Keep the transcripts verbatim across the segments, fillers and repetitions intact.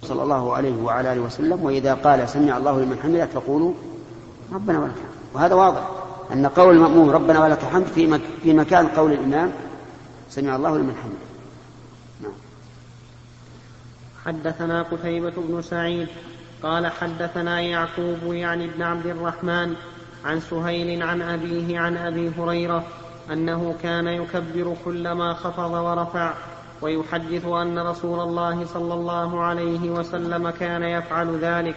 صلى الله عليه وعلى آله وسلم: وإذا قال سمع الله لمن حمده فقولوا ربنا ولك الحمد. وهذا واضح أن قول المأموم ربنا ولك الحمد في مكان قول الإمام سمع الله لمن حمده. نعم. حدثنا قتيبة بن سعيد قال حدثنا يعقوب يعني ابن عبد الرحمن عن سهيل عن أبيه عن أبي هريرة أنه كان يكبر كلما خفض ورفع، ويحدث أن رسول الله صلى الله عليه وسلم كان يفعل ذلك.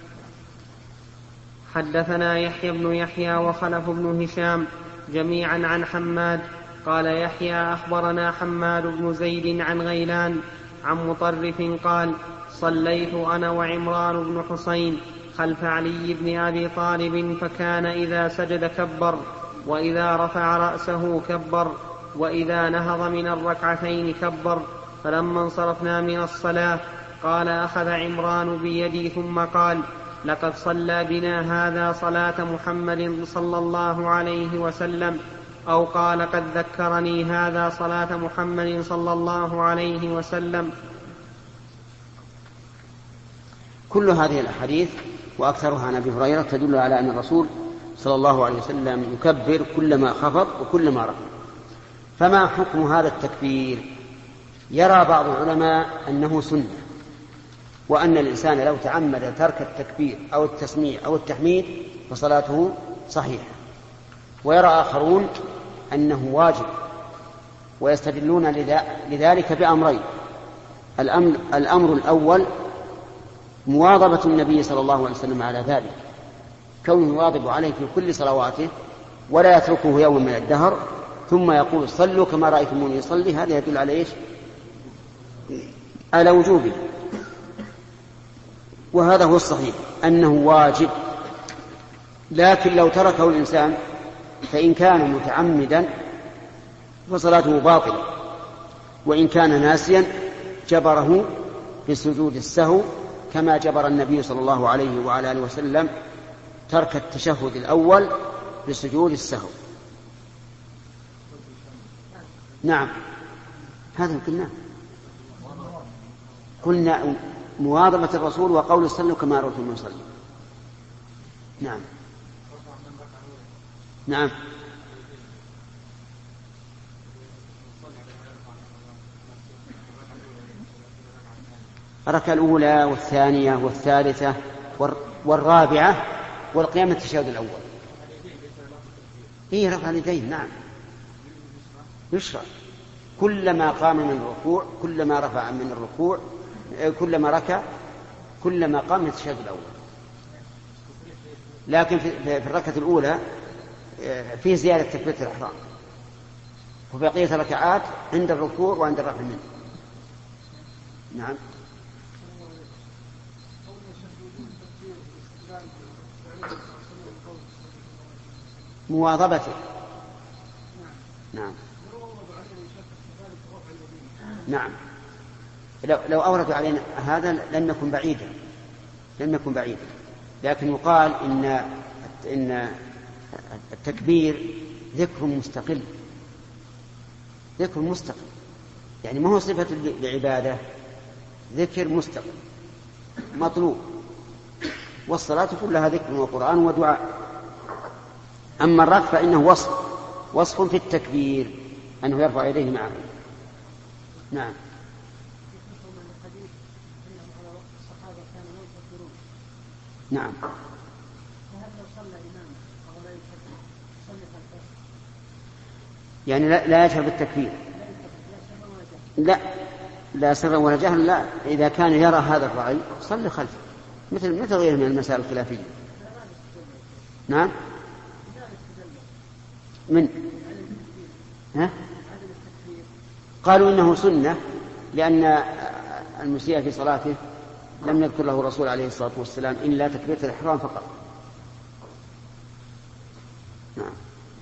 حدثنا يحيى بن يحيى وخلف بن هشام جميعا عن حماد قال يحيى أخبرنا حماد بن زيد عن غيلان عن مطرف قال صليت أنا وعمران بن حسين خلف علي بن أبي طالب فكان إذا سجد كبر، وإذا رفع رأسه كبر، وإذا نهض من الركعتين كبر. فلما انصرفنا من الصلاة قال أخذ عمران بيدي ثم قال لقد صلى بنا هذا صلاة محمد صلى الله عليه وسلم، أو قال قد ذكرني هذا صلاة محمد صلى الله عليه وسلم. كل هذه الأحاديث وأكثرها عن أبي هريرة تدل على أن الرسول صلى الله عليه وسلم يكبر كلما خفض وكلما رفع. فما حكم هذا التكبير؟ يرى بعض العلماء أنه سنة، وأن الإنسان لو تعمد ترك التكبير أو التسميع أو التحميد فصلاته صحيحة. ويرى آخرون أنه واجب، ويستدلون لذلك بأمرين: الأمر, الأمر الأول مواظبة النبي صلى الله عليه وسلم على ذلك، كونه يواظب عليه في كل صلواته ولا يتركه يوم من الدهر، ثم يقول صلوا كما رأيتموني يصلي. هذا يدل على إيش؟ على وجوبه. وهذا هو الصحيح أنه واجب. لكن لو تركه الإنسان فإن كان متعمدا فصلاته باطلة، وإن كان ناسيا جبره بسجود السهو، كما جبر النبي صلى الله عليه وعلى آله وسلم ترك التشهد الأول بسجود السهو. نعم، هذا قلنا قلنا مواظبة الرسول وقول صلوا كما رأيتم يصلي. نعم نعم الركعة الأولى والثانية والثالثة والرابعة والقيام التشهد الأول. إيه، رفع اليدين. نعم، يشرع كلما قام من الركوع، كلما رفع من الركوع، كلما ركع، كلما قام من التشهد الأول. لكن في الركعة الأولى فيه زيادة تكبيرة الإحرام، وبقية الركعات عند الركوع وعند الرفع منه. نعم. مواظبته. نعم نعم لو, لو أوردوا علينا هذا لن نكن بعيدا لن نكن بعيدا لكن يقال إن إن التكبير ذكر مستقل، ذكر مستقل، يعني ما هو صفة العبادة، ذكر مستقل مطلوب. والصلاة كلها ذكر وقرآن ودعاء. أما الرفع فإنه وصف وصف في التكبير أنه يرفع يديه معه. نعم. نعم. يعني لا, لا يجهر بالتكبير. لا لا سرا ولا جهرا. لا، إذا كان يرى هذا الرأي صلي خلفه، مثل مثل غيره من المسائل الخلافية. نعم. من ها؟ قالوا إنه سنة لأن المسيء في صلاته لم يذكر له الرسول عليه الصلاة والسلام إلا تكبيرة الإحرام فقط. نعم.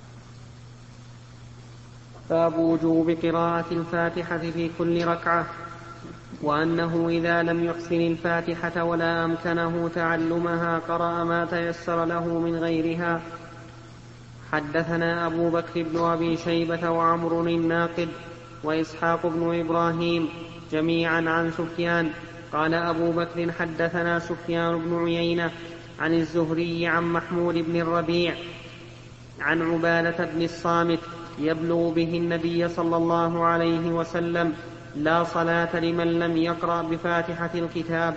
باب وجوب قراءة الفاتحة في كل ركعة، وأنه إذا لم يحسن الفاتحة ولا أمكنه تعلمها قرأ ما تيسر له من غيرها. حدثنا أبو بكر بن أبي شيبة وعمر الناقد وإسحاق بن إبراهيم جميعا عن سفيان قال أبو بكر حدثنا سفيان بن عيينة عن الزهري عن محمود بن الربيع عن عبادة بن الصامت يبلغ به النبي صلى الله عليه وسلم: لا صلاة لمن لم يقرأ بفاتحة الكتاب.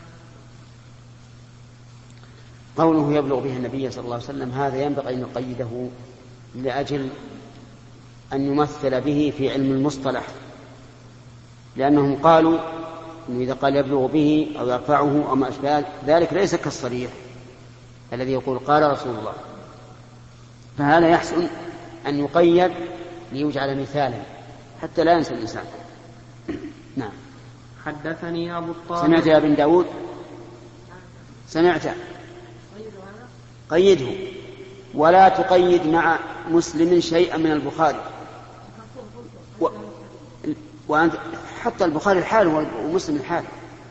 قوله يبلغ به النبي صلى الله عليه وسلم هذا ينبغي أن نقيده لأجل أن يمثل به في علم المصطلح، لأنهم قالوا إنه إذا قال يبلغ به أو يرفعه أو ما أشبه ذلك ليس كالصريح الذي يقول قال رسول الله، فهذا يحسن أن يقيد ليجعل مثالا حتى لا ينسى الإنسان. نعم. حدثني أبو الطاهر. سمعت يا ابن داود؟ سمعت؟ قيده، ولا تقيد مع مسلم شيئا من البخاري و... وأنت حتى البخاري الحال ومسلم الحال،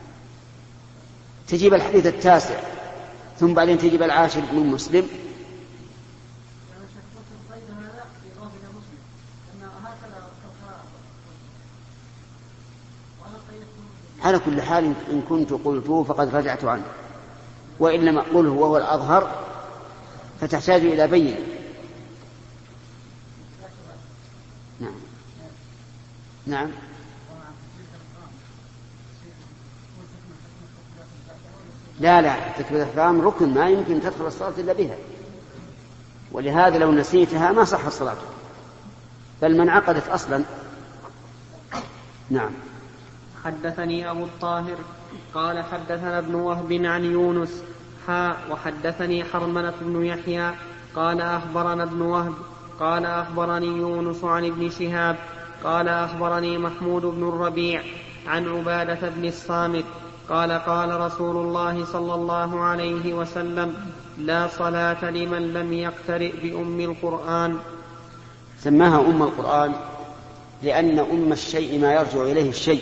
تجيب الحديث التاسع ثم بعدين تجيب العاشر من مسلم. على كل حال إن كنت قلته فقد رجعت عنه، وإن لم أقوله وهو الأظهر فتحتاج إلى بين. نعم نعم. لا لا تكبيرة الإحرام ركن ما يمكن تدخل الصلاة إلا بها، ولهذا لو نسيتها ما صح الصلاة بل من عقدت أصلا. نعم. حدثني أبو الطاهر قال حدثنا ابن وهب عن يونس حاء وحدثني حرملة بن يحيى قال أخبرنا ابن وهب قال أخبرني يونس عن ابن شهاب قال أخبرني محمود بن الربيع عن عبادة بن الصامت قال قال رسول الله صلى الله عليه وسلم: لا صلاة لمن لم يقترئ بأم القرآن. سماها أم القرآن لأن أم الشيء ما يرجع إليه الشيء،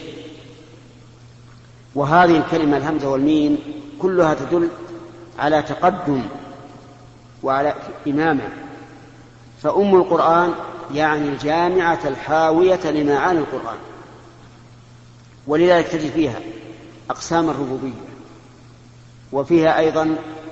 وهذه الكلمة الهمزة والميم كلها تدل على تقدم وعلى إمامة، فأم القرآن يعني الجامعة الحاوية لمعاني القرآن، ولذلك تجد فيها أقسام الربوبية، وفيها أيضا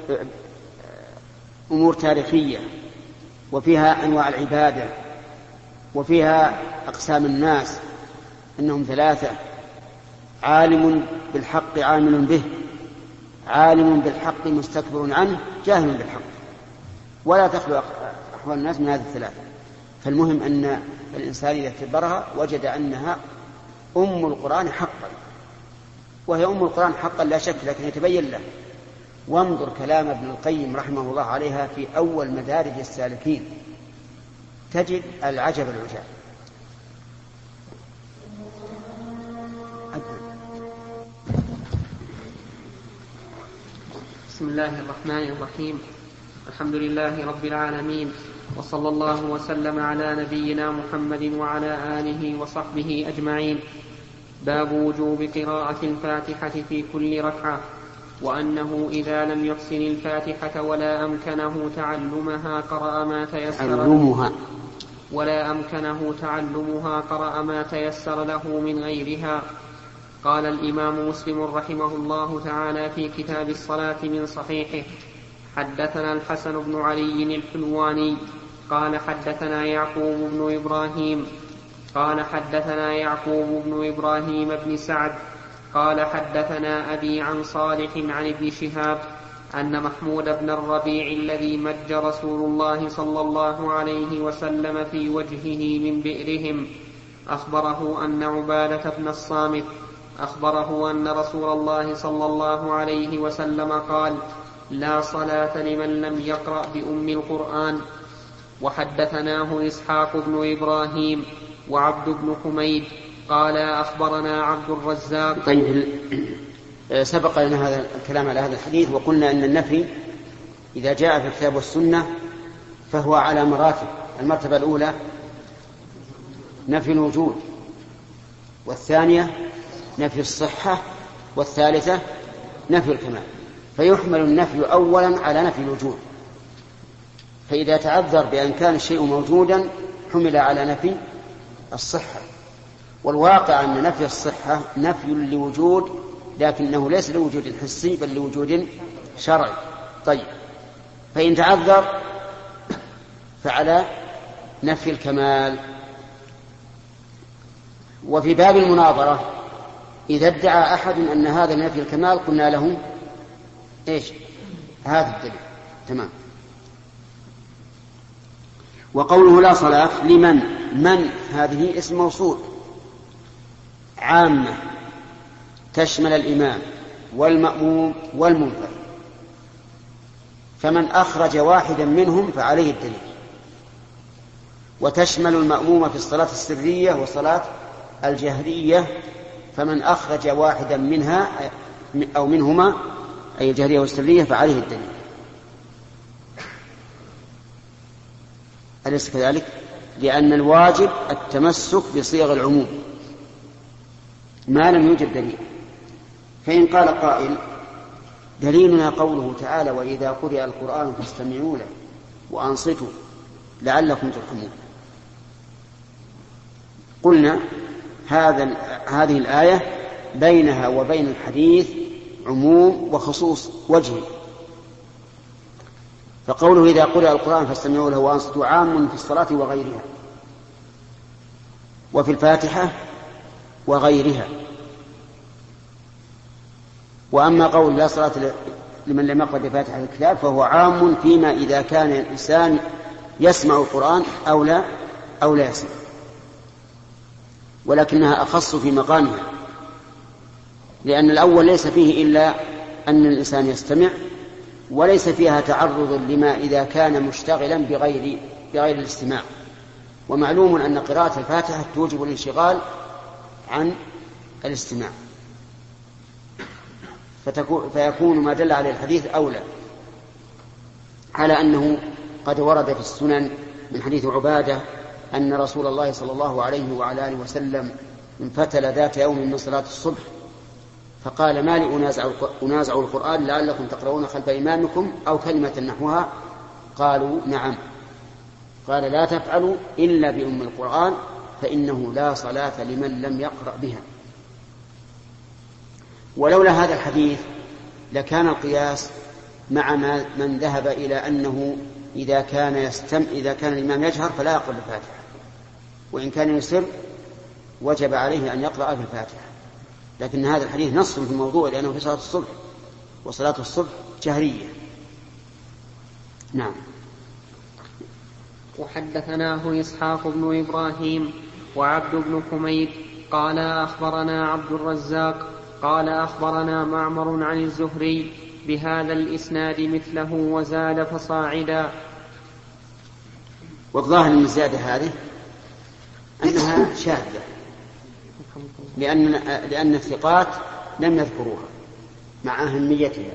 أمور تاريخية، وفيها أنواع العبادة، وفيها أقسام الناس أنهم ثلاثة: عالم بالحق عامل به، عالم بالحق مستكبر عنه، جاهل بالحق، ولا تخلو أحوال الناس من هذه الثلاثة. فالمهم أن الإنسان إذا اعتبرها وجد أنها أم القرآن حقا، وهي أم القرآن حقا لا شك، لكن يتبين له. وانظر كلام ابن القيم رحمه الله عليها في أول مدارج السالكين، تجد العجب العجاب. بسم الله الرحمن الرحيم. الحمد لله رب العالمين، وصلى الله وسلم على نبينا محمد وعلى آله وصحبه أجمعين. باب وجوب قراءة الفاتحة في كل ركعة، وأنه إذا لم يحسن الفاتحة ولا أمكنه تعلمها قرأ ما تيسر له ولا أمكنه تعلمها قرأ ما تيسر له من غيرها. قال الإمام مسلم رحمه الله تعالى في كتاب الصلاة من صحيحه: حدثنا الحسن بن علي الحلواني قال حدثنا يعقوب بن إبراهيم قال حدثنا يعقوب بن إبراهيم بن سعد قال حدثنا أبي عن صالح عن ابن شهاب أن محمود بن الربيع الذي مج رسول الله صلى الله عليه وسلم في وجهه من بئرهم أخبره أن عبادة بن الصامت أخبره أن رسول الله صلى الله عليه وسلم قال: لا صلاة لمن لم يقرأ بأم القرآن. وحدثناه إسحاق بن إبراهيم وعبد بن حميد قال أخبرنا عبد الرزاق. طيب، سبق لنا هذا الكلام على هذا الحديث، وقلنا أن النفي إذا جاء في الكتاب والسنة فهو على مراتب. المرتبة الأولى نفي الوجود، والثانية نفي الصحة، والثالثة نفي الكمال. فيحمل النفي أولا على نفي الوجود، فإذا تعذر بأن كان الشيء موجودا حمل على نفي الصحة. والواقع أن نفي الصحة نفي لوجود لكنه ليس لوجود حسي بل لوجود شرعي. طيب، فإن تعذر فعلى نفي الكمال. وفي باب المناظرة إذا ادعى أحد أن هذا نفي الكمال قلنا له إيش؟ هذا الدليل. تمام. وقوله لا صلاة لمن، من هذه اسم موصول عامة تشمل الإمام والمأموم والمنفرد، فمن أخرج واحدا منهم فعليه الدليل. وتشمل المأموم في الصلاة السرية والصلاة الجهرية، فمن أخرج واحدا منها أو منهما أي الجهرية والسرية فعليه الدليل. أليس كذلك؟ لأن الواجب التمسك بصيغ العموم ما لم يوجد دليل. فإن قال قائل دليلنا قوله تعالى وإذا قرئ القرآن فاستمعوا له وأنصتوا لعلكم ترحمون، قلنا هذا هذه الآية بينها وبين الحديث عموم وخصوص وجهي. فقوله إذا قرئ القرآن فاستمعوا له وأنصتوا عام في الصلاة وغيرها، وفي الفاتحة وغيرها. وأما قول لا صلاة لمن لم يقرأ بفاتحة الكتاب فهو عام فيما إذا كان الإنسان يسمع القرآن أو لا أو لا يسمع، ولكنها أخص في مقامها، لأن الأول ليس فيه إلا أن الإنسان يستمع، وليس فيها تعرض لما إذا كان مشتغلا بغير بغير الاستماع. ومعلوم أن قراءة الفاتحة توجب الانشغال عن الاستماع، فيكون ما دل عليه الحديث أولى، على أنه قد ورد في السنن من حديث عبادة أن رسول الله صلى الله عليه وعلى آله وسلم انفتل ذات يوم من صلاة الصبح فقال ما لي أنازع, أنازع القرآن لعلكم تقرؤون خلف إمامكم أو كلمة نحوها، قالوا نعم، قال لا تفعلوا إلا بأم القرآن فإنه لا صلاة لمن لم يقرأ بها. ولولا هذا الحديث لكان القياس مع من ذهب إلى أنه إذا كان يستم إذا كان الإمام يجهر فلا يقرأ بالفاتحة، وإن كان يسر وجب عليه أن يقرأ بالفاتحة. لكن هذا الحديث نص في الموضوع لأنه في صلاة الصبح، وصلاة الصبح جهرية. نعم. وحدثناه إسحاق بن إبراهيم وعبد بن حميد قال أخبرنا عبد الرزاق قال أخبرنا معمر عن الزهري بهذا الإسناد مثله وزاد فصاعدا. والظاهر من الزيادة هذه أنها شاذة، لأن, لأن الثقات لم يذكروها مع أهميتها.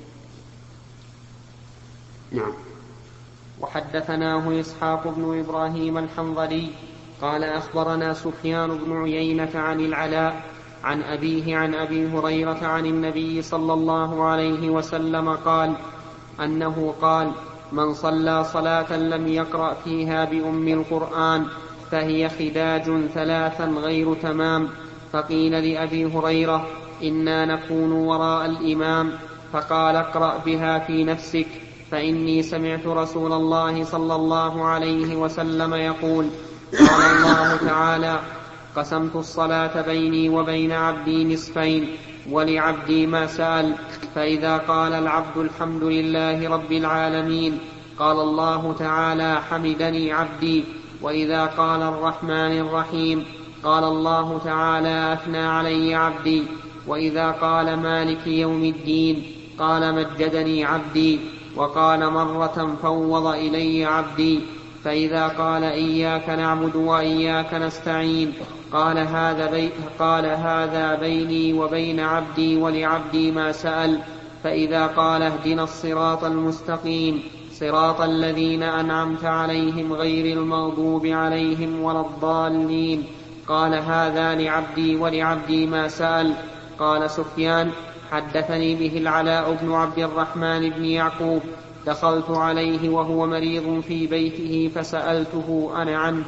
نعم. وحدثناه إسحاق بن إبراهيم الحنظلي قال أخبرنا سفيان بن عيينة عن العلاء عن أبيه عن أبي هريرة عن النبي صلى الله عليه وسلم قال أنه قال من صلى صلاة لم يقرأ فيها بأم القرآن فهي خداج ثلاثا غير تمام. فقيل لأبي هريرة إنا نكون وراء الإمام، فقال اقرأ بها في نفسك، فإني سمعت رسول الله صلى الله عليه وسلم يقول قال الله تعالى قسمت الصلاة بيني وبين عبدي نصفين ولعبدي ما سأل، فإذا قال العبد الحمد لله رب العالمين قال الله تعالى حمدني عبدي، وإذا قال الرحمن الرحيم قال الله تعالى أثنى علي عبدي، وإذا قال مالك يوم الدين قال مجدني عبدي، وقال مرة فوض إلي عبدي، فإذا قال إياك نعبد وإياك نستعين قال هذا, بي قال هذا بيني وبين عبدي ولعبدي ما سأل، فإذا قال اهدنا الصراط المستقيم صراط الذين أنعمت عليهم غير المغضوب عليهم ولا الضالين قال هذا لعبدي ولعبدي ما سأل. قال سفيان حدثني به العلاء بن عبد الرحمن بن يعقوب، دخلت عليه وهو مريض في بيته فسألته أنا عنه.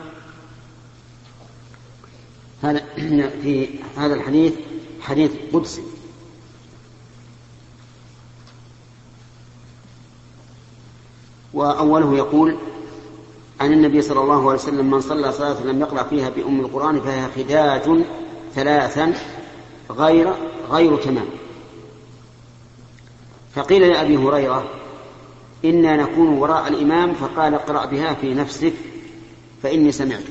هذا في هذا الحديث حديث قدسي وأوله يقول عن النبي صلى الله عليه وسلم: من صلى صلاة لم يقرأ فيها بأم القرآن فهي خداج ثلاثا غير غير تمام. فقيل لأبي هريرة: إنا نكون وراء الإمام، فقال: اقرأ بها في نفسك فإني سمعت.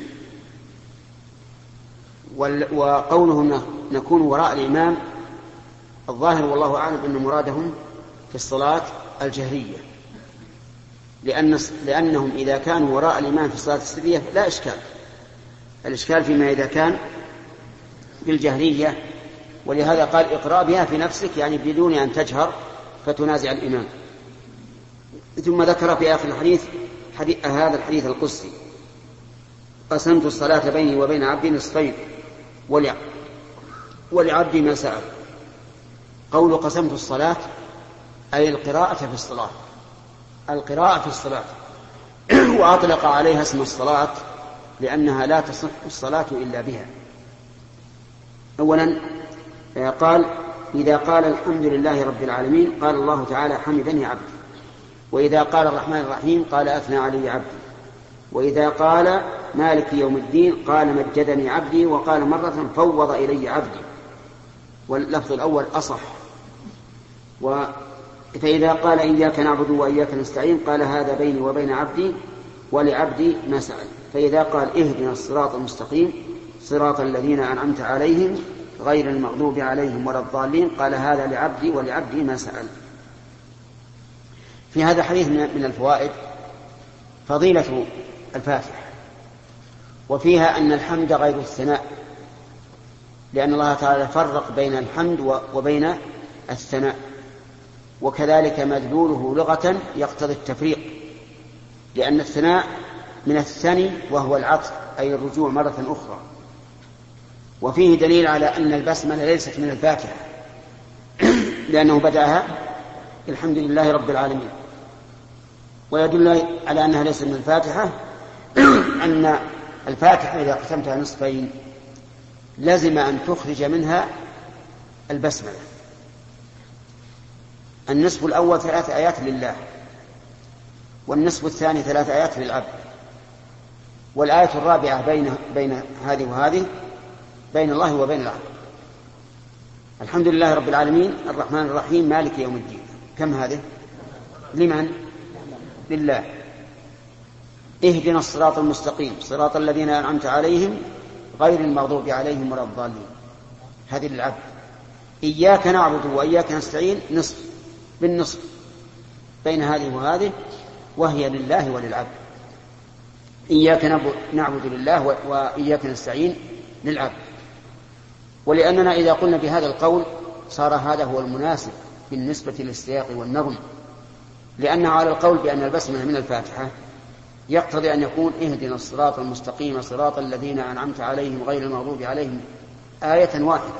وقوله نكون وراء الإمام الظاهر والله أعلم أن مرادهم في الصلاة الجهرية، لأن لأنهم إذا كانوا وراء الإمام في الصلاة السرية لا إشكال، الإشكال فيما إذا كان بالجهرية، ولهذا قال: اقرأ بها في نفسك، يعني بدون أن تجهر فتنازع الإمام. ثم ذكر في آخر الحديث حديث هذا الحديث القدسي: قسمت الصلاة بيني وبين عبدي نصفين ولعبدي ما سأل. قول قسمت الصلاة أي القراءة في الصلاة، القراءة في الصلاة وأطلق عليها اسم الصلاة لأنها لا تصح الصلاة إلا بها. أولا قال: إذا قال الحمد لله رب العالمين قال الله تعالى: حمدني عبدي. وإذا قال الرحمن الرحيم قال: أثنى علي عبدي. وإذا قال مالك يوم الدين قال: مجدني عبدي. وقال مرة: فوض إلي عبدي. واللفظ الأول أصح. و فإذا قال: إياك نعبد وإياك نستعين قال: هذا بيني وبين عبدي ولعبدي ما سأل. فإذا قال: اهدنا الصراط المستقيم صراط الذين أنعمت عليهم غير المغضوب عليهم ولا الضالين قال: هذا لعبدي ولعبدي ما سأل. في هذا الحديث من الفوائد فضيلة الفاتحة، وفيها أن الحمد غير الثناء، لأن الله تعالى فرق بين الحمد وبين الثناء، وكذلك مدلوله لغة يقتضي التفريق، لأن الثناء من الثني وهو العطف أي الرجوع مرة أخرى. وفيه دليل على أن البسملة ليست من الفاتحة، لأنه بدأها الحمد لله رب العالمين. ويدل على أنها ليست من الفاتحة أن الفاتحة إذا قسمتها نصفين لازم أن تخرج منها البسملة. النصف الأول ثلاث آيات لله، والنصف الثاني ثلاث آيات للعبد، والآية الرابعة بين بين هذه وهذه بين الله وبين العبد. الحمد لله رب العالمين الرحمن الرحيم مالك يوم الدين، كم هذه؟ لمن؟ لله. اهدنا الصراط المستقيم صراط الذين أنعمت عليهم غير المغضوب عليهم ولا الضالين، هذه للعبد. إياك نعبد وإياك نستعين نصف بالنصف بين هذه وهذه، وهي لله وللعبد. إياك نعبد لله وإياك نستعين للعبد. ولأننا إذا قلنا بهذا القول صار هذا هو المناسب بالنسبة للسياق والنظم، لأنه على القول بأن البسملة من الفاتحة يقتضي أن يكون اهدنا الصراط المستقيم صراط الذين أنعمت عليهم غير المغضوب عليهم آية واحدة.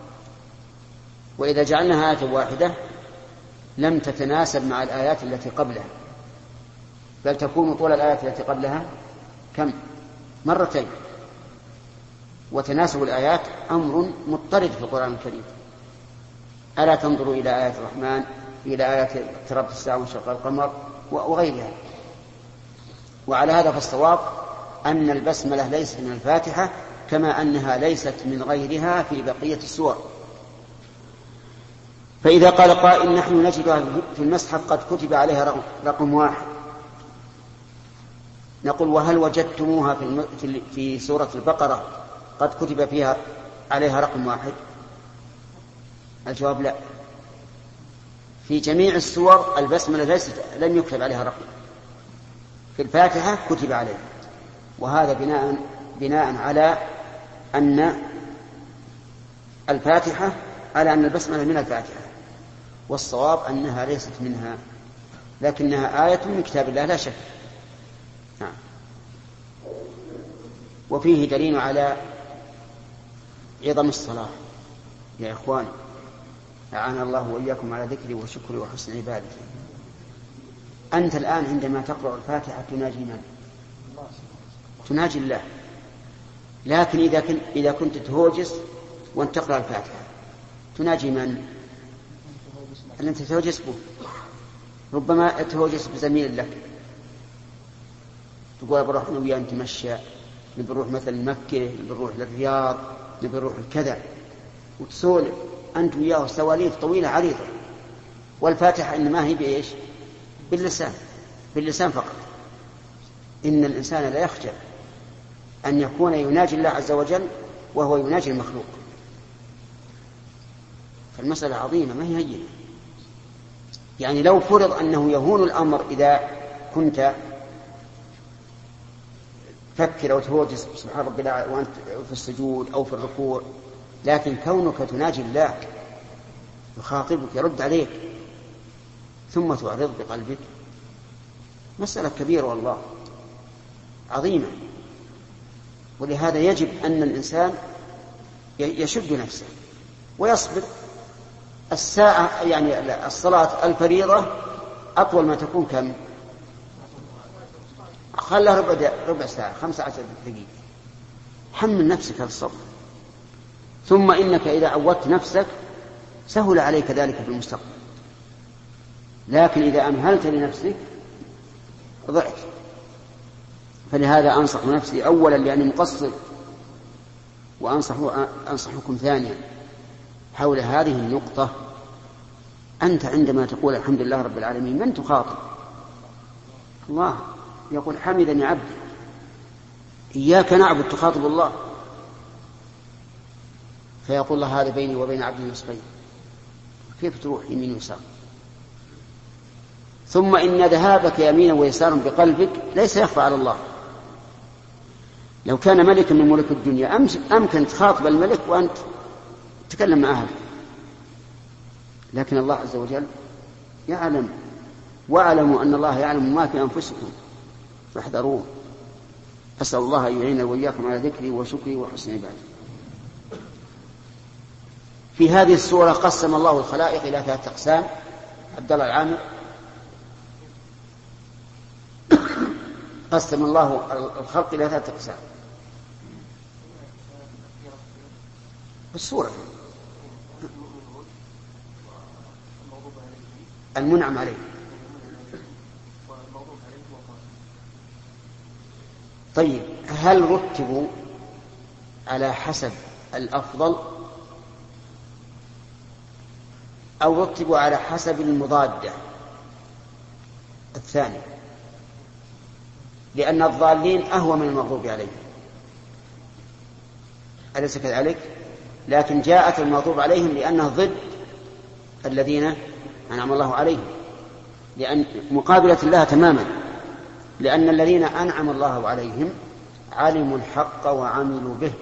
وإذا جعلناها آية واحدة لم تتناسب مع الآيات التي قبلها، بل تكون طول الآيات التي قبلها كم؟ مرتين. وتناسب الآيات أمر مضطرد في القرآن الكريم. ألا تنظروا إلى آيات الرحمن، إلى آيات اقتربت الساعة وانشق القمر وغيرها. وعلى هذا فالصواب أن البسملة ليست من الفاتحة، كما أنها ليست من غيرها في بقية السور. فإذا قال قائل: نحن نجدها في المصحف قد كتب عليها رقم واحد، نقول: وهل وجدتموها في في سورة البقرة قد كتب فيها عليها رقم واحد؟ الجواب: لا. في جميع السور البسملة ليست لم يكتب عليها رقم، في الفاتحة كتب عليها، وهذا بناء بناء على أن الفاتحة على أن البسملة من الفاتحة، والصواب أنها ليست منها، لكنها آية من كتاب الله لا شك. نعم. وفيه دليل على عظم الصلاة يا إخوان، أعان الله وإياكم على ذكري وشكري وحسن عبادتي. أنت الآن عندما تقرأ الفاتحة تناجي من؟ تناجي الله. لكن إذا كنت, إذا كنت تهوجس وأنت تقرأ الفاتحة تناجي من؟ أن أنت تهوجس به، ربما تهوجس بزميل لك تقول بروح أنا وياه نتمشى، نبي نروح مثلا مكة، نبي نروح للرياض، نبي نروح الكذا، وتسولف أنت وياه سواليف طويلة عريضة، والفاتحة إنما هي بإيش؟ باللسان، باللسان فقط. إن الإنسان لا يخجل أن يكون يناجي الله عز وجل وهو يناجي المخلوق. فالمسألة عظيمة ما هي هينة. يعني لو فرض أنه يهون الأمر إذا كنت فكر أو تهوج سبحان ربي وأنت في السجود أو في الركوع، لكن كونك تناجي الله يخاطبك يرد عليك ثم تعرض بقلبك مسألة كبيرة والله عظيمة. ولهذا يجب أن الإنسان يشد نفسه ويصبر. الساعة يعني الصلاة الفريضة أطول ما تكون كم؟ خلها ربع, ربع ساعة، خمسة عشر دقيقة. حمل نفسك الصبر، ثم إنك إذا عودت نفسك سهل عليك ذلك في المستقبل. لكن إذا أمهلت لنفسك ضعت. فلهذا أنصح نفسي أولا لأني مقصر، وأنصح أنصحكم ثانيا حول هذه النقطة. أنت عندما تقول الحمد لله رب العالمين من تخاطب؟ الله يقول حمدني عبدي. إياك نعبد تخاطب الله، فيقول الله هذا بيني وبين عبدي نصفين، كيف تروح يمين ويسار؟ ثم إن ذهابك يمينا ويسارا بقلبك ليس يخفى على الله. لو كان ملكا من ملوك الدنيا أمكن تخاطب الملك وأنت تتكلم مع أهله، لكن الله عز وجل يعلم، واعلموا أن الله يعلم ما في أنفسكم فاحذروه. أسأل الله أن يعيننا وإياكم على ذكري وشكري وحسن عبادتي. في هذه السورة قسم الله الخلائق إلى ثلاثة أقسام. عبد الله العامر. قسم الله الخلق إلى ثلاثة أقسام بالسورة. المنعم عليه. طيب هل رتبوا على حسب الأفضل أو رتبوا على حسب المضادة الثاني؟ لأن الضالين أهوى من المغضوب عليهم، أليس كذلك؟ لكن جاءت المغضوب عليهم لأنها ضد الذين أنعم الله عليهم، لأن مقابلة الله تماما. لأن الذين أنعم الله عليهم علموا الحق وعملوا به،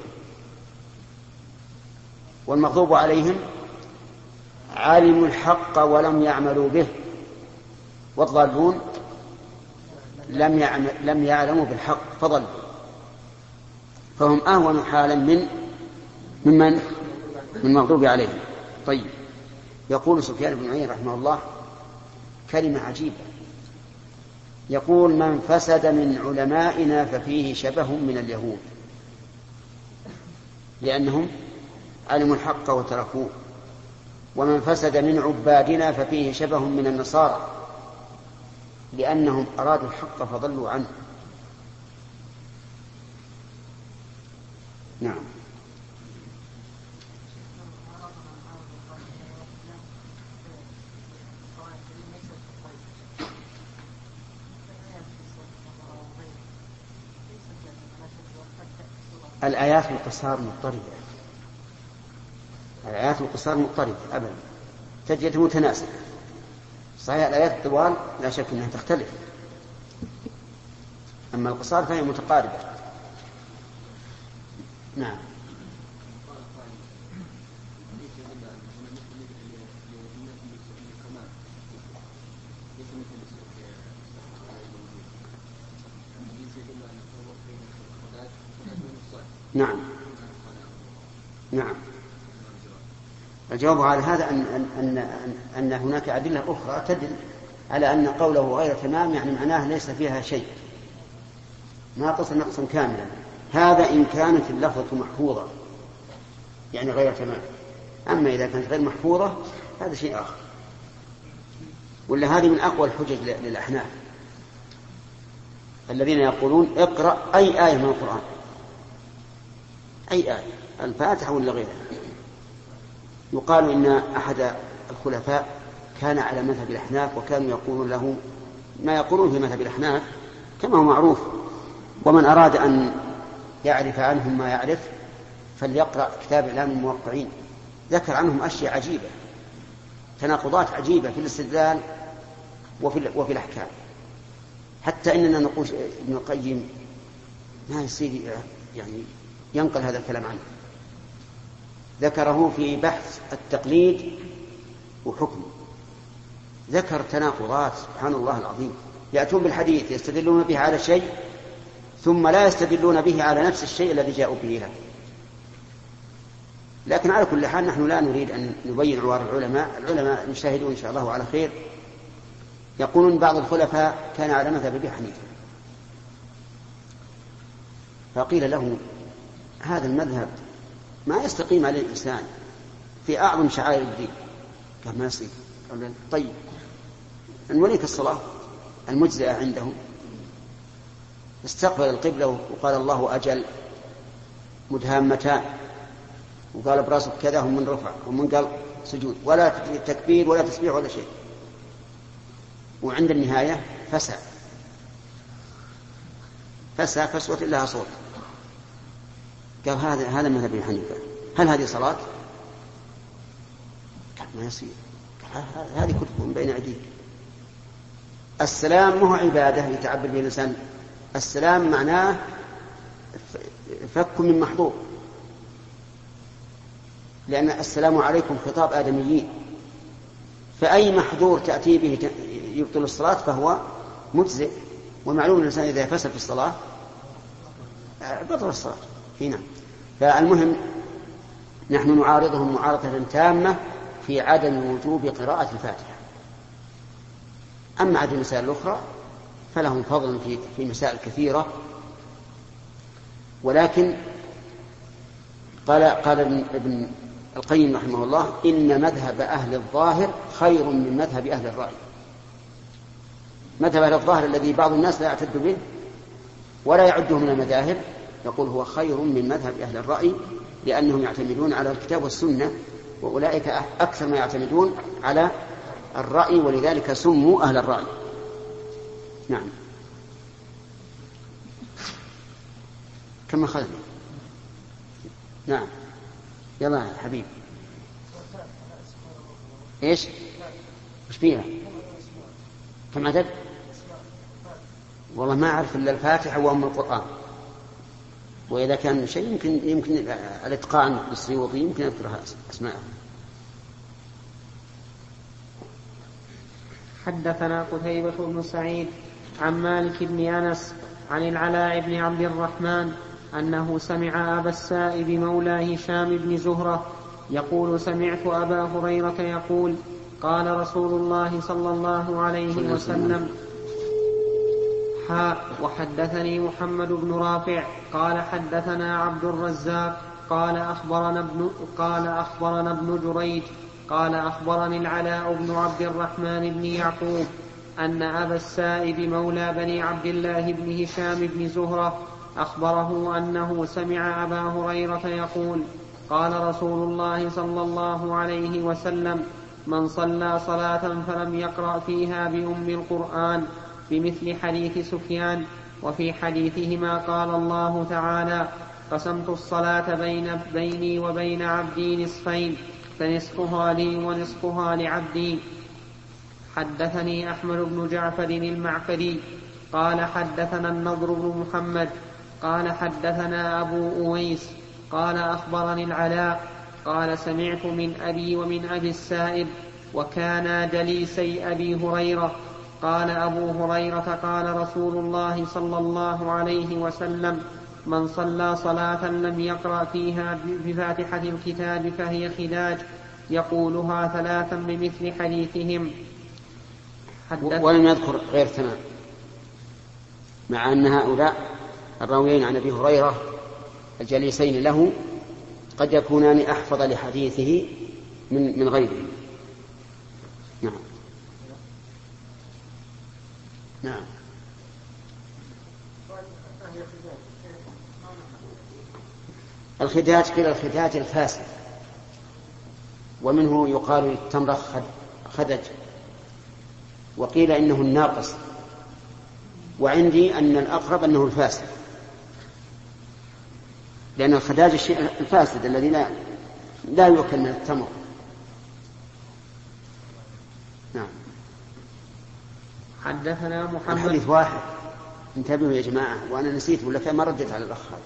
والمغضوب عليهم علموا الحق ولم يعملوا به، والضالون لم يعمل لم يعلموا بالحق فضلوا. فهم أهون حالا من ممن من المغضوب عليهم. طيب يقول سفيان بن عيينة رحمه الله كلمة عجيبة، يقول من فسد من علمائنا ففيه شبه من اليهود، لأنهم علموا الحق وتركوه. ومن فسد من عبادنا ففيه شبه من النصارى، لأنهم أرادوا الحق فضلوا عنه. نعم. الآيات القصار مضطربة، الآيات القصار مضطربة أبدا، تجد متناسبة. صحيح الآيات الطوال لا شك أنها تختلف، أما القصار فهي متقاربة. نعم. نعم نعم. الجواب على هذا أن, أن, أن, أن هناك أدلة أخرى تدل على أن قوله غير تمام يعني معناه ليس فيها شيء، ناقصا نقصا كاملا. هذا إن كانت اللفظة محفوظة يعني غير تمام، أما إذا كانت غير محفوظة هذا شيء آخر. ولا هذه من أقوى الحجج للأحناف، الذين يقولون اقرأ أي آية من القرآن، أي آية، الفاتحة ولا غيرها. يقال إن أحد الخلفاء كان على مذهب الأحناف، وكانوا يقولون له ما يقولون في مذهب الأحناف كما هو معروف، ومن أراد أن يعرف عنهم ما يعرف فليقرأ كتاب إعلام الموقعين. ذكر عنهم أشياء عجيبة، تناقضات عجيبة في الاستدلال وفي, وفي الأحكام، حتى إننا نقول ابن القيم ما يصير يعني ينقل هذا الكلام عنه. ذكره في بحث التقليد وحكمه، ذكر تناقضات سبحان الله العظيم. يأتون بالحديث يستدلون به على شيء ثم لا يستدلون به على نفس الشيء الذي جاءوا به له. لكن على كل حال نحن لا نريد أن نبين عوار العلماء، العلماء نشاهدون إن شاء الله على خير. يقولون بعض الخلفاء كان على مذهب أبي حنيفة، فقيل له هذا المذهب ما يستقيم عليه الإنسان في أعظم شعائر الدين. قال ما يصير. طيب نوليك الصلاة المجزئة عندهم، استقبل القبلة وقال الله أجل مدهامتان، وقال براسك كذا هم من رفع ومن قال سجود، ولا تكبير ولا تسبيح ولا شيء، وعند النهاية فسع فسع فسوة لها صوت. قال هذا هذا مذهب ابي حنيفة، هل هذه صلاة؟ قال ما يصير. قال هذه كتب من بين أيديك. السلام مو عبادة يتعبد به الإنسان، السلام معناه فك من محظور، لأن السلام عليكم خطاب آدميين، فأي محظور تأتي به يبطل الصلاة فهو مجزئ، ومعلوم الإنسان إذا فسد في الصلاة بطل الصلاة. هنا فالمهم نحن نعارضهم معارضة تامة في عدم وجوب قراءة الفاتحة. أما عدم المسائل الأخرى فلهم فضل في في مسائل كثيرة، ولكن قال قال ابن القيم رحمه الله إن مذهب أهل الظاهر خير من مذهب أهل الرأي. مذهب أهل الظاهر الذي بعض الناس لا يعتد به ولا يعده من المذاهب يقول هو خير من مذهب أهل الرأي، لأنهم يعتمدون على الكتاب والسنة، وأولئك أكثر ما يعتمدون على الرأي، ولذلك سموا أهل الرأي. نعم. كم أخذنا؟ نعم يلا يا حبيب. إيش وش فيها؟ كم عدد؟ والله ما أعرف إلا الفاتحة وأم القرآن، وإذا كان شيء يمكن يمكن الإتقان بالسيوطي يمكن أذكرها أسماءها. حدثنا قتيبة بن سعيد عن مالك بن أنس عن العلاء بن عبد الرحمن أنه سمع أبا السائب مولى هشام بن زهرة يقول سمعت أبا هريرة يقول قال رسول الله صلى الله عليه وسلم حاء وحدثني محمد بن رافع قال حدثنا عبد الرزاق قال أخبرنا ابن, قال أخبرنا ابن جريج قال أخبرني العلاء بن عبد الرحمن بن يعقوب أن أبا السائب مولى بني عبد الله بن هشام بن زهرة أخبره أنه سمع أبا هريرة يقول قال رسول الله صلى الله عليه وسلم من صلى صلاة فلم يقرأ فيها بأم القرآن بمثل حديث سفيان. وفي حديثهما قال الله تعالى قسمت الصلاة بين بيني وبين عبدي نصفين فنصفها لي ونصفها لعبدي. حدثني أحمد بن جعفر المعقدي قال حدثنا النضر بن محمد قال حدثنا أبو أويس قال أخبرني العلاء قال سمعت من أبي ومن أبي السائب وكانا جليسي أبي هريرة قال أبو هريرة قال رسول الله صلى الله عليه وسلم من صلى صلاة لم يقرأ فيها بفاتحة الكتاب فهي خداج يقولها ثلاثا بمثل حديثهم. ولم يذكر غير تمام، مع أن هؤلاء الراويين عن أبي هريرة الجليسين له قد يكونان أحفظ لحديثه من من غيره. نعم نعم الخداج قيل الخداج الفاسد، ومنه يقال للتمر خدج، وقيل إنه الناقص، وعندي أن الأقرب أنه الفاسد، لأن الخداج الشيء الفاسد الذي لا لا يؤكل من التمر. نعم. حدثنا محمد. الحديث واحد، انتبهوا يا جماعة، وأنا نسيت ولا كان ما ردت على الأخ هذا.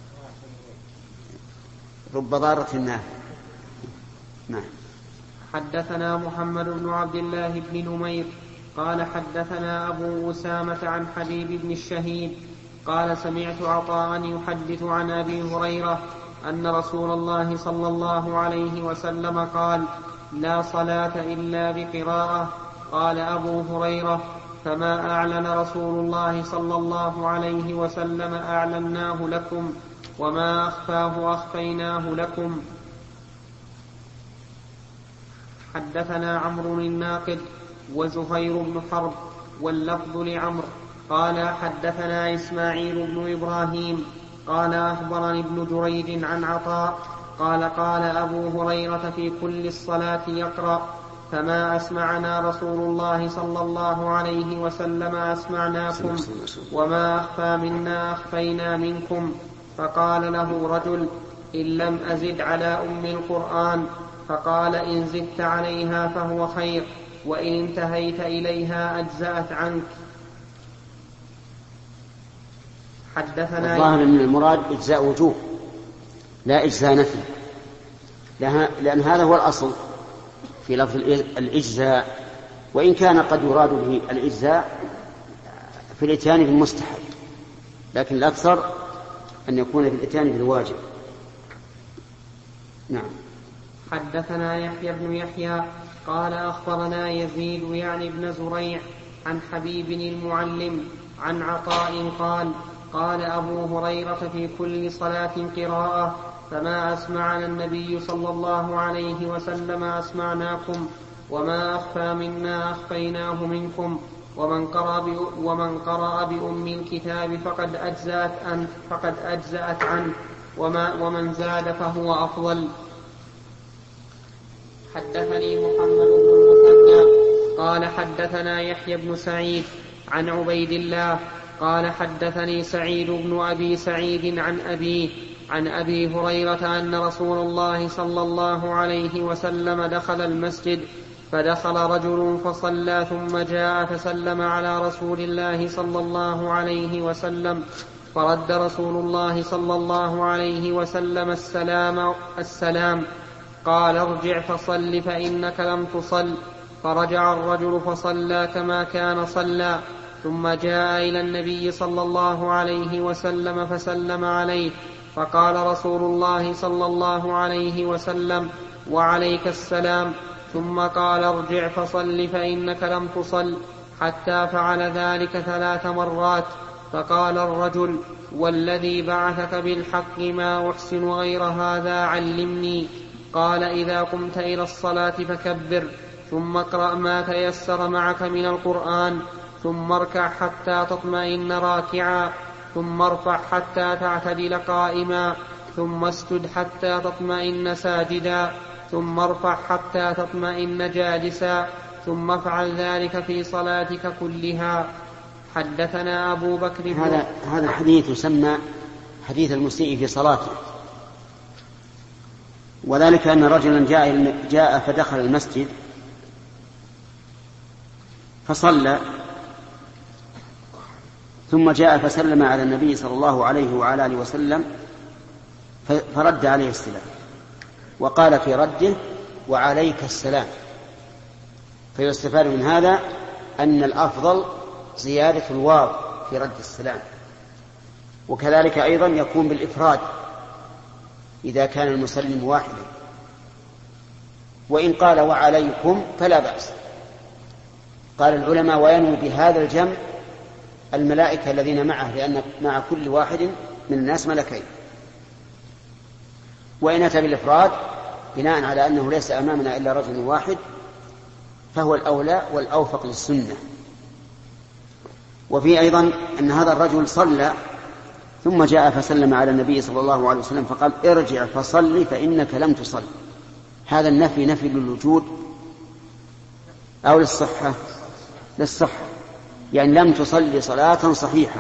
رب ضارة نافع. نعم. حدثنا محمد بن عبد الله بن نمير قال حدثنا أبو أسامة عن حبيب بن الشهيد قال سمعت عطاء يحدث عن أبي هريرة أن رسول الله صلى الله عليه وسلم قال: لا صلاة إلا بقراءة. قال أبو هريرة: فما أعلن رسول الله صلى الله عليه وسلم أعلناه لكم، وما أخفاه أخفيناه لكم. حدثنا عمرو الناقد وزهير بن حرب واللفظ لعمرو قال حدثنا إسماعيل بن إبراهيم قال أخبرني ابن جريج عن عطاء قال قال أبو هريرة في كل الصلاة يقرأ: فما أسمعنا رسول الله صلى الله عليه وسلم أسمعناكم، وما أخفى منا أخفينا منكم. فقال له رجل: إن لم أزد على أم القرآن. فقال: إن زدت عليها فهو خير، وإن انتهيت إليها أجزأت عنك. حدثنا الظاهر من المراد إجزاء وجوب لا إجزاء نفي، لأن هذا هو الأصل في لفظ الإجزاء، وإن كان قد يراد به الإجزاء في الإتيان بالمستحب، لكن الأكثر أن يكون في الإتيان بالواجب. نعم. حدثنا يحيى بن يحيى قال أخبرنا يزيد يعني بن زريع عن حبيب المعلم عن عطاء قال قال أبو هريرة في كل صلاة قراءة: فما أسمعنا النبي صلى الله عليه وسلم أسمعناكم، وما أخفى منا أخفيناه منكم. ومن قرأ, ومن قرأ بأم الكتاب فقد أجزأت, أن فقد أجزأت عنه، وما ومن زاد فهو أفضل. حدثني محمد بن المثنى قال حدثنا يحيى بن سعيد عن عبيد الله قال حدثني سعيد بن أبي سعيد عن أبيه عن أبي هريرة أن رسول الله صلى الله عليه وسلم دخل المسجد، فدخل رجل فصلى ثم جاء فسلم على رسول الله صلى الله عليه وسلم، فرد رسول الله صلى الله عليه وسلم السلام, السلام قال: ارجع فصل فإنك لم تصل. فرجع الرجل فصلى كما كان صلى، ثم جاء إلى النبي صلى الله عليه وسلم فسلم عليه، فقال رسول الله صلى الله عليه وسلم: وعليك السلام. ثم قال: ارجع فصل فإنك لم تصل، حتى فعل ذلك ثلاث مرات. فقال الرجل: والذي بعثك بالحق ما أحسن غير هذا، علمني. قال: إذا قمت إلى الصلاة فكبر، ثم اقرأ ما تيسر معك من القرآن، ثم اركع حتى تطمئن راكعا، ثم ارفع حتى تعتدل قائما، ثم اسجد حتى تطمئن ساجدا، ثم ارفع حتى تطمئن جالسا، ثم افعل ذلك في صلاتك كلها. حدثنا أبو بكر. هذا هذا الحديث يسمى حديث المسيء في صلاته، وذلك أن رجلا جاء, جاء فدخل المسجد فصلى، ثم جاء فسلم على النبي صلى الله عليه وعلى آله وسلم فرد عليه السلام، وقال في رده: وعليك السلام. فيستفاد من هذا أن الأفضل زيادة الواو في رد السلام، وكذلك أيضا يكون بالإفراد إذا كان المسلم واحدا، وإن قال وعليكم فلا بأس. قال العلماء: وينوي بهذا الجمع الملائكة الذين معه، لأن مع كل واحد من الناس ملكين. وإن أتى بالإفراد بناء على أنه ليس أمامنا إلا رجل واحد فهو الأولى والأوفق للسنة. وفي أيضا أن هذا الرجل صلى ثم جاء فسلم على النبي صلى الله عليه وسلم فقال ارجع فصل فإنك لم تصل. هذا النفي نفي للوجود أو للصحة؟ للصحة، يعني لم تصلي صلاة صحيحة.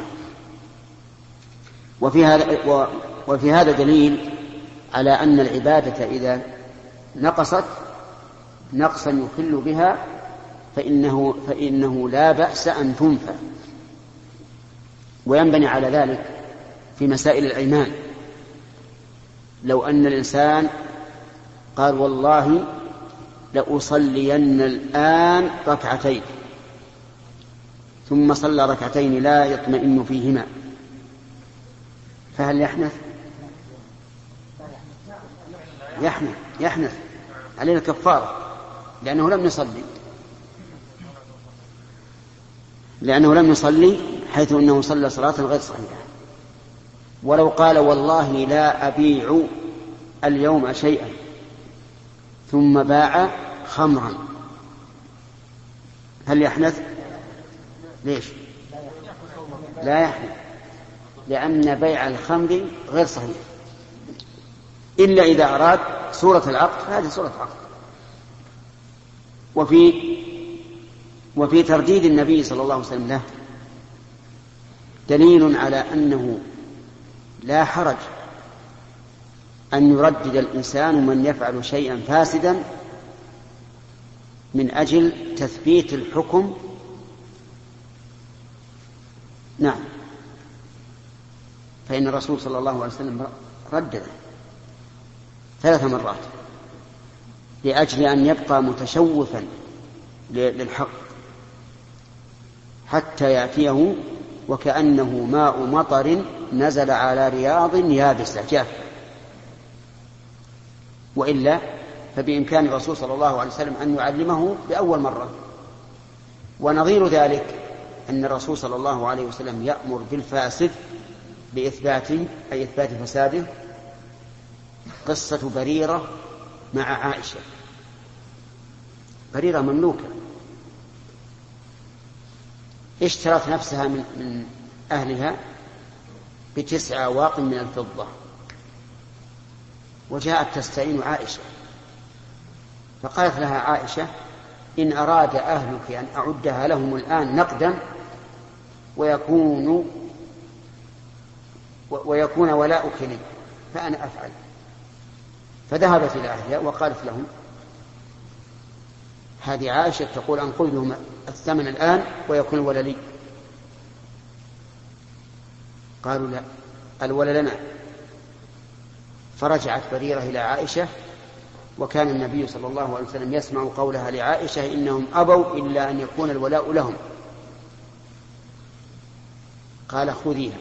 وفي هذا, وفي هذا دليل على أن العبادة إذا نقصت نقصا يخل بها فإنه, فإنه لا بأس أن تنفى. وينبني على ذلك في مسائل الأيمان. لو أن الإنسان قال والله لأصلين الآن ركعتين، ثم صلى ركعتين لا يطمئن فيهما، فهل يحنث؟ يحنث يحنث عليه الكفارة، لأنه لم يصلي لأنه لم يصلي حيث أنه صلى صلاة غير صحيحة. ولو قال والله لا أبيع اليوم شيئا ثم باع خمرا، هل يحنث؟ ليش؟ لا يحنث، لأن بيع الخمر غير صحيح، إلا إذا أراد صورة العقد، فهذه صورة عقد. وفي وفي ترديد النبي صلى الله عليه وسلم له دليل على أنه لا حرج أن يردد الإنسان من يفعل شيئا فاسدا من أجل تثبيت الحكم. نعم، فإن الرسول صلى الله عليه وسلم ردده ثلاث مرات لأجل أن يبقى متشوفا للحق حتى يأتيه وكأنه ماء مطر نزل على رياض يابسة جافة. وإلا فبإمكان الرسول صلى الله عليه وسلم أن يعلمه بأول مرة. ونظير ذلك أن الرسول صلى الله عليه وسلم يأمر بالفاسد بإثباته أي إثبات فساده. قصة بريرة مع عائشة. بريرة مملوكة اشترت نفسها من, من أهلها بتسع أواق من الفضة، وجاءت تستعين عائشة، فقالت لها عائشة إن أراد أهلك أن أعدها لهم الآن نقدا ويكون ويكون ولاؤك لي فأنا أفعل. فذهبت إلى أهلها وقالت لهم هذه عائشة تقول أنقذ لهم الثمن الآن ويكون الولا لي. قالوا لا، الولا لنا. فرجعت بريرة إلى عائشة، وكان النبي صلى الله عليه وسلم يسمع قولها لعائشة إنهم أبوا إلا أن يكون الولاء لهم. قال خذيها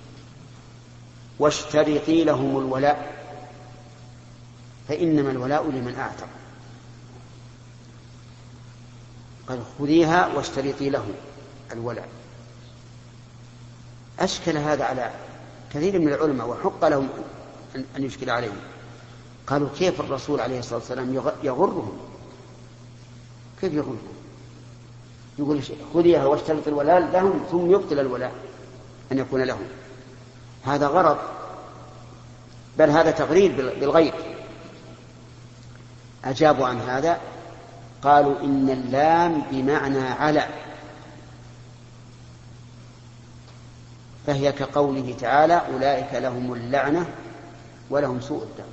واشترطي لهم الولاء فإنما الولاء لمن أعتق. قال خذيها واشترطي لهم الولاء. أشكل هذا على كثير من العلماء وحق لهم أن يشكل عليهم. قالوا كيف الرسول عليه الصلاة والسلام يغرهم؟ كيف يغرهم؟ يقول خذيها واشترط الولاء لهم ثم يبطل الولاء أن يكون لهم. هذا غرض، بل هذا تغرير بالغير. أجابوا عن هذا قالوا إن اللام بمعنى على، فهي كقوله تعالى أولئك لهم اللعنة ولهم سوء الدار.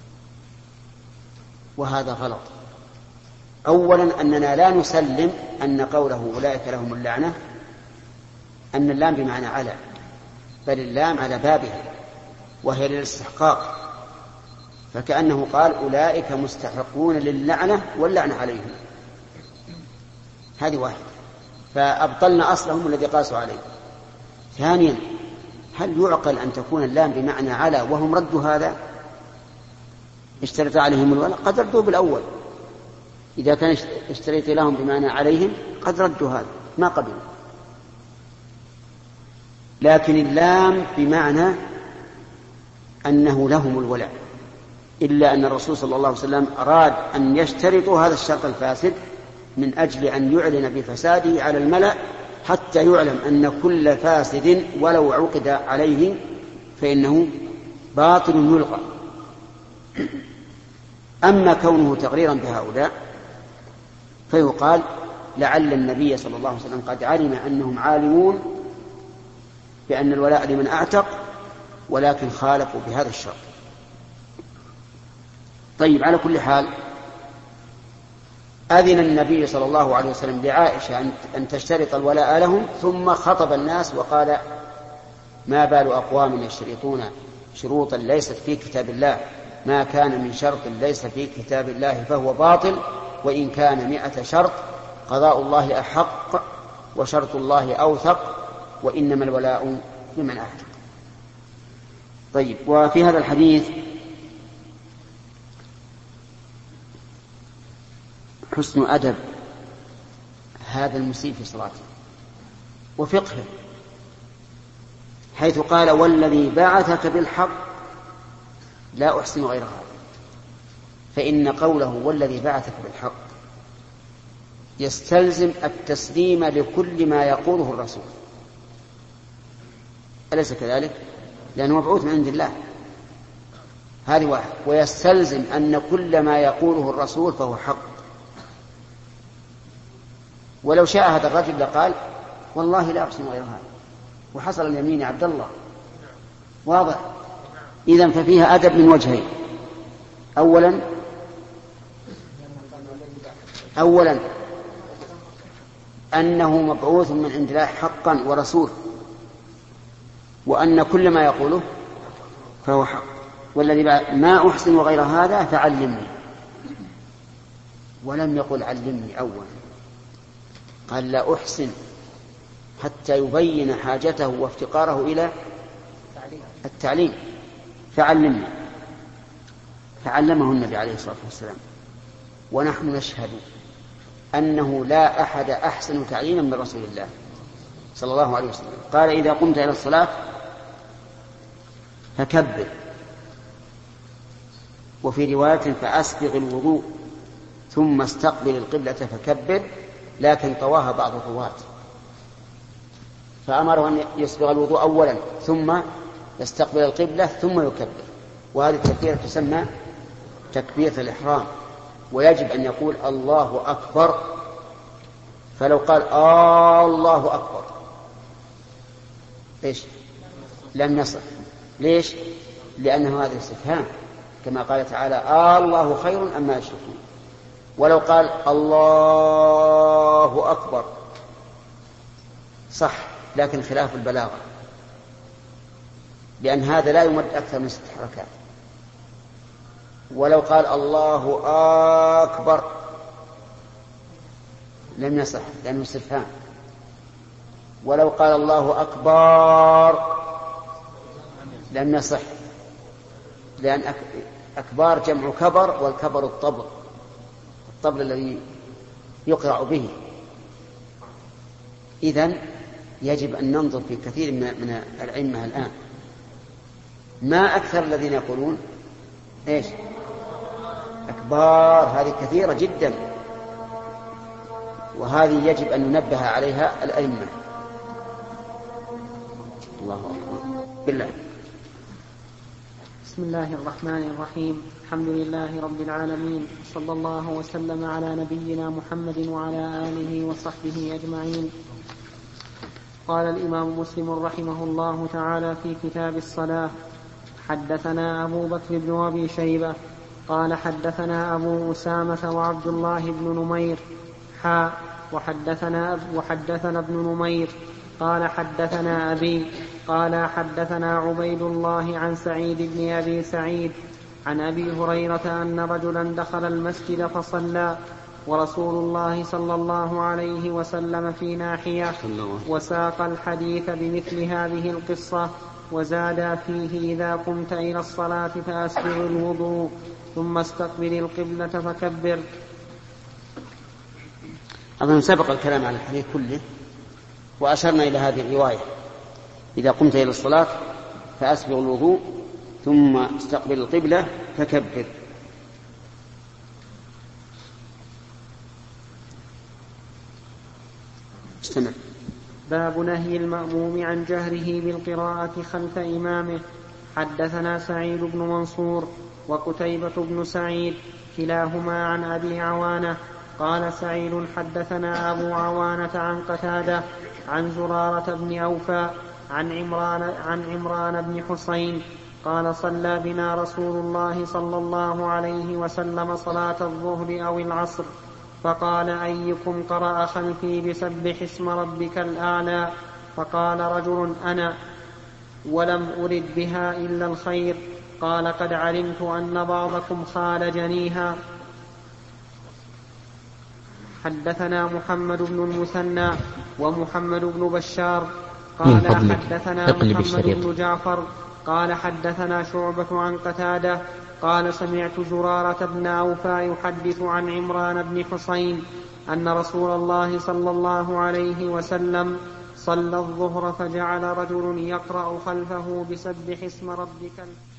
وهذا غلط. أولا أننا لا نسلم أن قوله أولئك لهم اللعنة أن اللام بمعنى على، بل اللام على بابها وهي للاستحقاق، فكأنه قال أولئك مستحقون للعنة واللعنة عليهم. هذه واحدة، فأبطلنا أصلهم الذي قاسوا عليه. ثانيا هل يعقل أن تكون اللام بمعنى على وهم ردوا هذا؟ اشترط عليهم الولاء قد ردوا بالأول. إذا كان اشتريت لهم بمعنى عليهم قد ردوا هذا ما قبلوا. لكن اللام بمعنى أنه لهم الولاء، إلا أن الرسول صلى الله عليه وسلم أراد أن يشترطوا هذا الشرط الفاسد من أجل أن يعلن بفساده على الملأ، حتى يعلم أن كل فاسد ولو عقد عليه فإنه باطل يلغى. أما كونه تغريرا بهؤلاء فيقال لعل النبي صلى الله عليه وسلم قد علم أنهم عالمون بأن الولاء لمن أعتق ولكن خالفوا بهذا الشرط. طيب، على كل حال أذن النبي صلى الله عليه وسلم لعائشة أن تشترط الولاء لهم، ثم خطب الناس وقال: ما بال أقوام يشترطون شروطا ليست في كتاب الله، ما كان من شرط ليس في كتاب الله فهو باطل، وإن كان مئة شرط قضاء الله أحق وشرط الله أوثق، وإنما الولاء لمن أعتق. طيب، وفي هذا الحديث حسن أدب هذا المسيء في صلاته وفقهه، حيث قال: والذي بعثك بالحق لا أحسن غير هذا. فإن قوله والذي بعثك بالحق يستلزم التسليم لكل ما يقوله الرسول، أليس كذلك؟ لأنه مبعوث من عند الله، هذه واحد. ويستلزم أن كل ما يقوله الرسول فهو حق. ولو شاء هذا الرجل لقال: والله لا أحسن غير هذا، وحصل اليمين عبد الله. واضح؟ إذن ففيها أدب من وجهين: أولا أولا أنه مبعوث من عند الله حقا ورسول، وأن كل ما يقوله فهو حق. والذي ما أحسن غير هذا فعلمني، ولم يقل علمني أولا، قال لا أحسن، حتى يبين حاجته وافتقاره إلى التعليم. فعلمني، فعلمه النبي عليه الصلاة والسلام. ونحن نشهد أنه لا أحد أحسن تعليما من رسول الله صلى الله عليه وسلم. قال: إذا قمت إلى الصلاة فكبر، وفي رواية فأسبغ الوضوء ثم استقبل القبلة فكبر، لكن طواها بعض الرواة فأمره أن يسبغ الوضوء أولا ثم يستقبل القبلة ثم يكبر، وهذه التكبيرة تسمى تكبيرة الإحرام، ويجب أن يقول الله أكبر. فلو قال آه الله أكبر إيش؟ لم يصح. ليش؟ لأنه هذا استفهام، كما قال تعالى: آه الله خير أما يشركون. ولو قال الله أكبر صح، لكن خلاف البلاغة، لأن هذا لا يمد أكثر من ست حركات. ولو قال الله أكبر لم يصح لأنه استفهام. ولو قال الله أكبر لم يصح، لأن أكبار جمع كبر، والكبر الطبل، الطبل الذي يقرع به. إذن يجب أن ننظر في كثير من الأئمة الآن، ما أكثر الذين يقولون إيش؟ أكبار. هذه كثيرة جدا، وهذه يجب أن ننبه عليها الأئمة. الله أكبر. بالله. بسم الله الرحمن الرحيم. الحمد لله رب العالمين، صلى الله وسلم على نبينا محمد وعلى آله وصحبه أجمعين. قال الإمام مسلم رحمه الله تعالى في كتاب الصلاة: حدثنا أبو بكر بن أبي شيبة قال حدثنا أبو أسامة وعبد الله بن نمير حا وحدثنا, وحدثنا ابن نمير قال حدثنا أبي قال حدثنا عبيد الله عن سعيد بن أبي سعيد عن أبي هريرة أن رجلا دخل المسجد فصلى ورسول الله صلى الله عليه وسلم في ناحية، وساق الحديث بمثل هذه القصة، وزاد فيه: إذا قمت إلى الصلاة فأسبغ الوضوء ثم استقبل القبلة فكبر. أظن سبق الكلام على الحديث كله، وأشرنا إلى هذه الرواية: إذا قمت إلى الصلاة فأسبغ الوضوء ثم استقبل القبلة فكبر. استمر. باب نهي المأموم عن جهره بالقراءة خلف إمامه. حدثنا سعيد بن منصور وقتيبة بن سعيد كلاهما عن أبي عوانة قال سعيد حدثنا أبو عوانة عن قتادة عن زرارة بن أوفى عن عمران, عن عمران بن حسين قال صلى بنا رسول الله صلى الله عليه وسلم صلاة الظهر أو العصر فقال أيكم قرأ خلفي بسبح اسم ربك الأعلى فقال رجل أنا ولم أرد بها إلا الخير قال قد علمت أن بعضكم خالجنيها. حدثنا محمد بن المثنى ومحمد بن بشار قال حدثنا محمد بن جعفر قال حدثنا شعبة عن قتادة قال سمعت زرارة بن أوفى يحدث عن عمران بن حسين أن رسول الله صلى الله عليه وسلم صلى الظهر فجعل رجل يقرأ خلفه بسبح اسم ربك